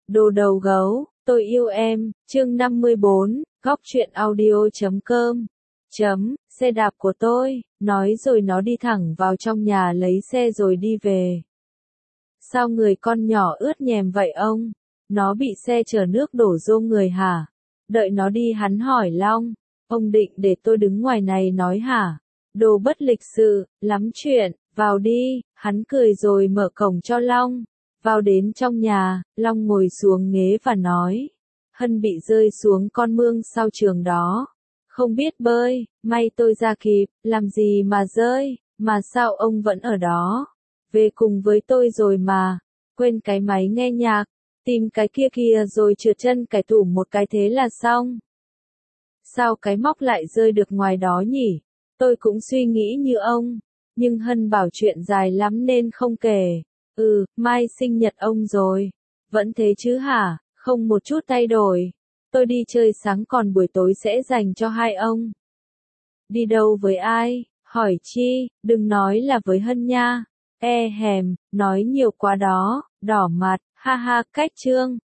Đồ đầu gấu, tôi yêu em, chương 54, góc truyện audio.com. Xe đạp của tôi, nói rồi nó đi thẳng vào trong nhà lấy xe rồi đi về. Sao người con nhỏ ướt nhèm vậy ông? Nó bị xe chở nước đổ vô người hả? Đợi nó đi hắn hỏi Long. Ông định để tôi đứng ngoài này nói hả? Đồ bất lịch sự, lắm chuyện, vào đi, hắn cười rồi mở cổng cho Long. Vào đến trong nhà, Long ngồi xuống ghế và nói. Hân bị rơi xuống con mương sau trường đó. Không biết bơi, may tôi ra kịp, làm gì mà rơi, mà sao ông vẫn ở đó? Về cùng với tôi rồi mà, quên cái máy nghe nhạc, tìm cái kia kìa rồi trượt chân cải tủ một cái thế là xong. Sao cái móc lại rơi được ngoài đó nhỉ? Tôi cũng suy nghĩ như ông, nhưng Hân bảo chuyện dài lắm nên không kể. Mai sinh nhật ông rồi. Vẫn thế chứ hả? Không một chút thay đổi. Tôi đi chơi sáng còn buổi tối sẽ dành cho hai ông. Đi đâu với ai? Hỏi chi, đừng nói là với Hân nha. Nói nhiều quá đó, đỏ mặt, ha ha, cách trương.